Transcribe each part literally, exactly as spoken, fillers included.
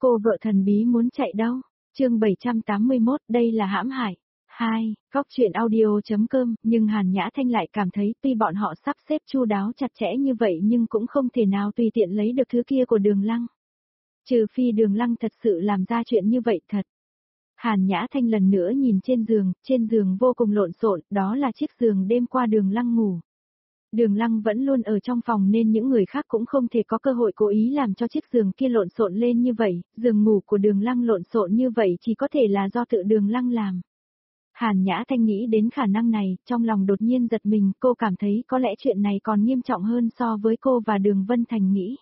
cô vợ thần bí muốn chạy đâu? Chương bảy trăm tám mươi mốt, đây là hãm hại. hai. Góc truyện audio.com, nhưng Hàn Nhã Thanh lại cảm thấy tuy bọn họ sắp xếp chu đáo chặt chẽ như vậy nhưng cũng không thể nào tùy tiện lấy được thứ kia của Đường Lăng. Trừ phi Đường Lăng thật sự làm ra chuyện như vậy thật. Hàn Nhã Thanh lần nữa nhìn trên giường, trên giường vô cùng lộn xộn, đó là chiếc giường đêm qua Đường Lăng ngủ. Đường Lăng vẫn luôn ở trong phòng nên những người khác cũng không thể có cơ hội cố ý làm cho chiếc giường kia lộn xộn lên như vậy, giường ngủ của Đường Lăng lộn xộn như vậy chỉ có thể là do tự Đường Lăng làm. Hàn Nhã Thanh nghĩ đến khả năng này, trong lòng đột nhiên giật mình, cô cảm thấy có lẽ chuyện này còn nghiêm trọng hơn so với cô và Đường Vân Thành nghĩ.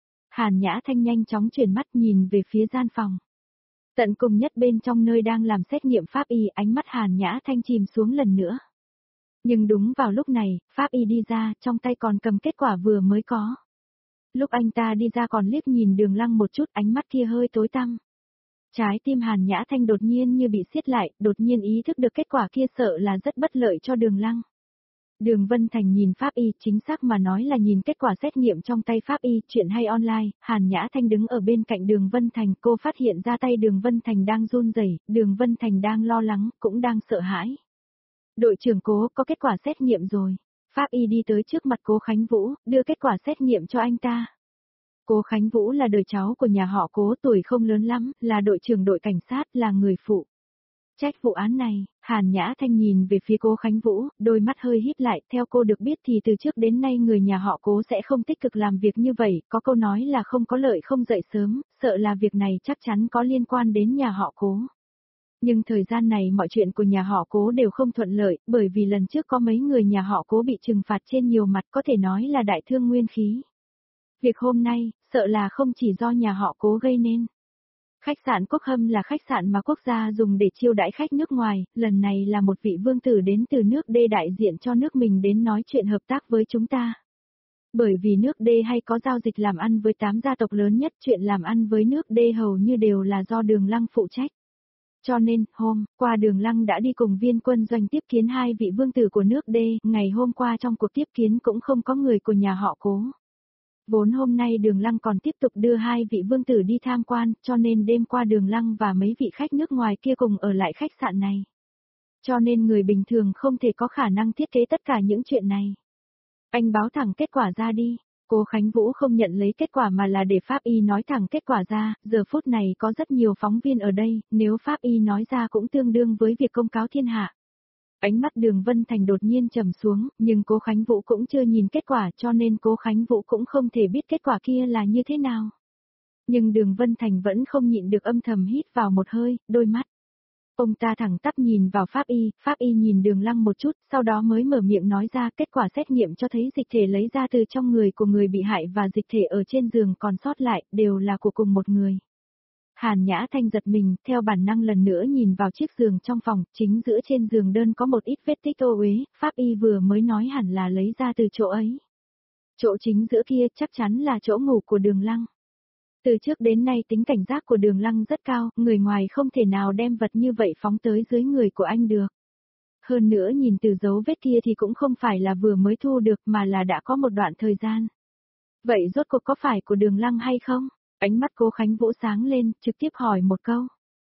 Hàn Nhã Thanh nhanh chóng chuyển mắt nhìn về phía gian phòng. Tận cùng nhất bên trong nơi đang làm xét nghiệm pháp y, ánh mắt Hàn Nhã Thanh chìm xuống lần nữa. Nhưng đúng vào lúc này, pháp y đi ra, trong tay còn cầm kết quả vừa mới có. Lúc anh ta đi ra còn liếc nhìn Đường Lăng một chút, ánh mắt kia hơi tối tăm. Trái tim Hàn Nhã Thanh đột nhiên như bị siết lại, đột nhiên ý thức được kết quả kia sợ là rất bất lợi cho Đường Lăng. Đường Vân Thành nhìn pháp y, chính xác mà nói là nhìn kết quả xét nghiệm trong tay pháp y, chuyện hay online. Hàn Nhã Thanh đứng ở bên cạnh Đường Vân Thành, cô phát hiện ra tay Đường Vân Thành đang run rẩy, Đường Vân Thành đang lo lắng, cũng đang sợ hãi. Đội trưởng Cố, có kết quả xét nghiệm rồi. Pháp y đi tới trước mặt Cố Khánh Vũ, đưa kết quả xét nghiệm cho anh ta. Cố Khánh Vũ là đời cháu của nhà họ Cố, tuổi không lớn lắm, là đội trưởng đội cảnh sát, là người phụ trách vụ án này. Hàn Nhã Thanh nhìn về phía Cố Khánh Vũ, đôi mắt hơi híp lại, theo cô được biết thì từ trước đến nay người nhà họ Cố sẽ không tích cực làm việc như vậy, có câu nói là không có lợi không dậy sớm, sợ là việc này chắc chắn có liên quan đến nhà họ Cố. Nhưng thời gian này mọi chuyện của nhà họ Cố đều không thuận lợi, bởi vì lần trước có mấy người nhà họ Cố bị trừng phạt trên nhiều mặt, có thể nói là đại thương nguyên khí. Việc hôm nay, sợ là không chỉ do nhà họ Cố gây nên. Khách sạn Quốc Hâm là khách sạn mà quốc gia dùng để chiêu đãi khách nước ngoài, lần này là một vị vương tử đến từ nước D đại diện cho nước mình đến nói chuyện hợp tác với chúng ta. Bởi vì nước D hay có giao dịch làm ăn với tám gia tộc lớn nhất, chuyện làm ăn với nước D hầu như đều là do Đường Lăng phụ trách. Cho nên, hôm qua Đường Lăng đã đi cùng viên quân doanh tiếp kiến hai vị vương tử của nước D, ngày hôm qua trong cuộc tiếp kiến cũng không có người của nhà họ Cố. Vốn hôm nay Đường Lăng còn tiếp tục đưa hai vị vương tử đi tham quan, cho nên đêm qua Đường Lăng và mấy vị khách nước ngoài kia cùng ở lại khách sạn này. Cho nên người bình thường không thể có khả năng thiết kế tất cả những chuyện này. Anh báo thẳng kết quả ra đi. Cố Khánh Vũ không nhận lấy kết quả mà là để pháp y nói thẳng kết quả ra, giờ phút này có rất nhiều phóng viên ở đây, nếu pháp y nói ra cũng tương đương với việc công cáo thiên hạ. Ánh mắt Đường Vân Thành đột nhiên trầm xuống, nhưng Cố Khánh Vũ cũng chưa nhìn kết quả cho nên Cố Khánh Vũ cũng không thể biết kết quả kia là như thế nào. Nhưng Đường Vân Thành vẫn không nhịn được âm thầm hít vào một hơi, đôi mắt. Ông ta thẳng tắp nhìn vào pháp y, pháp y nhìn Đường Lăng một chút, sau đó mới mở miệng nói ra kết quả xét nghiệm cho thấy dịch thể lấy ra từ trong người của người bị hại và dịch thể ở trên giường còn sót lại, đều là của cùng một người. Hàn Nhã Thanh giật mình, theo bản năng lần nữa nhìn vào chiếc giường trong phòng, chính giữa trên giường đơn có một ít vết tích ô uế, pháp y vừa mới nói hẳn là lấy ra từ chỗ ấy. Chỗ chính giữa kia chắc chắn là chỗ ngủ của Đường Lăng. Từ trước đến nay tính cảnh giác của Đường Lăng rất cao, người ngoài không thể nào đem vật như vậy phóng tới dưới người của anh được. Hơn nữa nhìn từ dấu vết kia thì cũng không phải là vừa mới thu được mà là đã có một đoạn thời gian. Vậy rốt cuộc có phải của Đường Lăng hay không? Ánh mắt Cố Khánh Vũ sáng lên, trực tiếp hỏi một câu.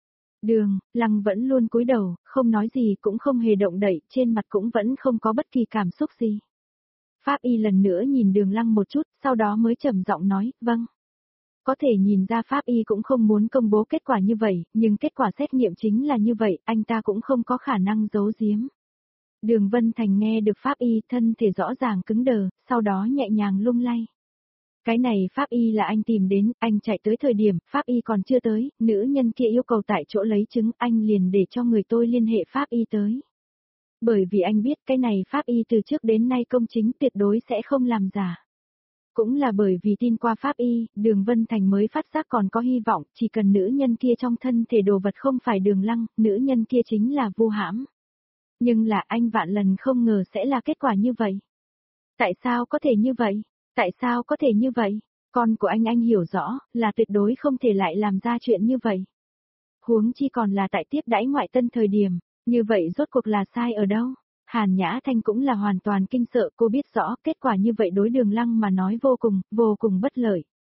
Đường Lăng vẫn luôn cúi đầu, không nói gì cũng không hề động đậy, trên mặt cũng vẫn không có bất kỳ cảm xúc gì. Pháp y lần nữa nhìn Đường Lăng một chút, sau đó mới trầm giọng nói, vâng. Có thể nhìn ra pháp y cũng không muốn công bố kết quả như vậy, nhưng kết quả xét nghiệm chính là như vậy, anh ta cũng không có khả năng giấu giếm. Đường Vân Thành nghe được pháp y, thân thể rõ ràng cứng đờ, sau đó nhẹ nhàng lung lay. Cái này pháp y là anh tìm đến, anh chạy tới thời điểm, pháp y còn chưa tới, nữ nhân kia yêu cầu tại chỗ lấy chứng, anh liền để cho người tôi liên hệ pháp y tới. Bởi vì anh biết cái này pháp y từ trước đến nay công chính tuyệt đối sẽ không làm giả. Cũng là bởi vì tin qua pháp y, Đường Vân Thành mới phát giác còn có hy vọng, chỉ cần nữ nhân kia trong thân thể đồ vật không phải Đường Lăng, nữ nhân kia chính là Vu Hãm. Nhưng là anh vạn lần không ngờ sẽ là kết quả như vậy. Tại sao có thể như vậy? Tại sao có thể như vậy? Con của anh anh hiểu rõ, là tuyệt đối không thể lại làm ra chuyện như vậy. Huống chi còn là tại tiếp đãi ngoại tân thời điểm, như vậy rốt cuộc là sai ở đâu? Hàn Nhã Thanh cũng là hoàn toàn kinh sợ, cô biết rõ kết quả như vậy đối Đường Lăng mà nói vô cùng, vô cùng bất lợi.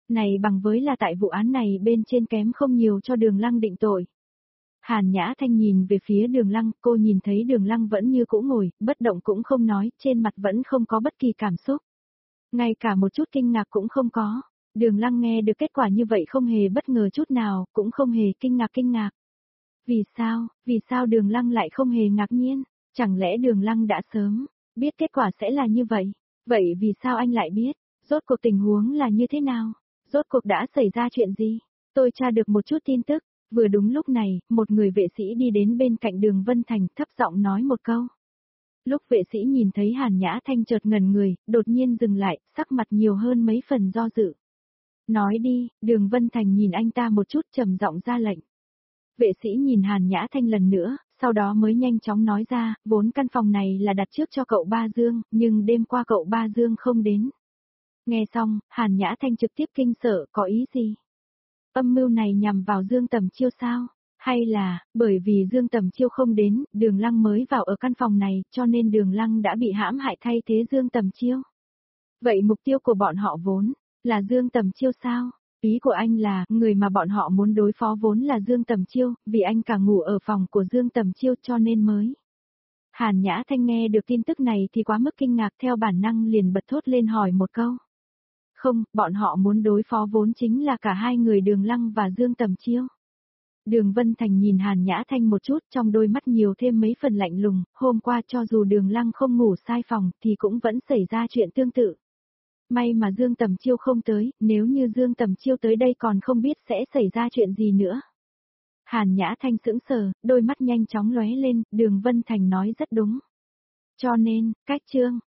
Này bằng với là tại vụ án này bên trên kém không nhiều cho Đường Lăng định tội. Hàn Nhã Thanh nhìn về phía Đường Lăng, cô nhìn thấy Đường Lăng vẫn như cũ ngồi, bất động cũng không nói, trên mặt vẫn không có bất kỳ cảm xúc. Ngay cả một chút kinh ngạc cũng không có. Đường Lăng nghe được kết quả như vậy không hề bất ngờ chút nào, cũng không hề kinh ngạc kinh ngạc. Vì sao, vì sao Đường Lăng lại không hề ngạc nhiên? Chẳng lẽ Đường Lăng đã sớm biết kết quả sẽ là như vậy? Vậy vì sao anh lại biết? Rốt cuộc tình huống là như thế nào? Rốt cuộc đã xảy ra chuyện gì? Tôi tra được một chút tin tức. Vừa đúng lúc này, một người vệ sĩ đi đến bên cạnh Đường Vân Thành thấp giọng nói một câu. Lúc vệ sĩ nhìn thấy Hàn Nhã Thanh chợt ngẩn người, đột nhiên dừng lại, sắc mặt nhiều hơn mấy phần do dự. Nói đi, Đường Vân Thành nhìn anh ta một chút trầm giọng ra lệnh. Vệ sĩ nhìn Hàn Nhã Thanh lần nữa, sau đó mới nhanh chóng nói ra, vốn căn phòng này là đặt trước cho cậu Ba Dương, nhưng đêm qua cậu Ba Dương không đến. Nghe xong, Hàn Nhã Thanh trực tiếp kinh sợ, có ý gì? Âm mưu này nhằm vào Dương Tầm Chiêu sao? Hay là, bởi vì Dương Tầm Chiêu không đến, Đường Lăng mới vào ở căn phòng này, cho nên Đường Lăng đã bị hãm hại thay thế Dương Tầm Chiêu? Vậy mục tiêu của bọn họ vốn là Dương Tầm Chiêu sao? Ý của anh là, người mà bọn họ muốn đối phó vốn là Dương Tầm Chiêu, vì anh cả ngủ ở phòng của Dương Tầm Chiêu cho nên mới. Hàn Nhã Thanh nghe được tin tức này thì quá mức kinh ngạc, theo bản năng liền bật thốt lên hỏi một câu. Không, bọn họ muốn đối phó vốn chính là cả hai người Đường Lăng và Dương Tầm Chiêu. Đường Vân Thành nhìn Hàn Nhã Thanh một chút, trong đôi mắt nhiều thêm mấy phần lạnh lùng, hôm qua cho dù Đường Lăng không ngủ sai phòng thì cũng vẫn xảy ra chuyện tương tự. May mà Dương Tầm Chiêu không tới, nếu như Dương Tầm Chiêu tới đây còn không biết sẽ xảy ra chuyện gì nữa. Hàn Nhã Thanh sững sờ, đôi mắt nhanh chóng lóe lên, Đường Vân Thành nói rất đúng. Cho nên, cách chương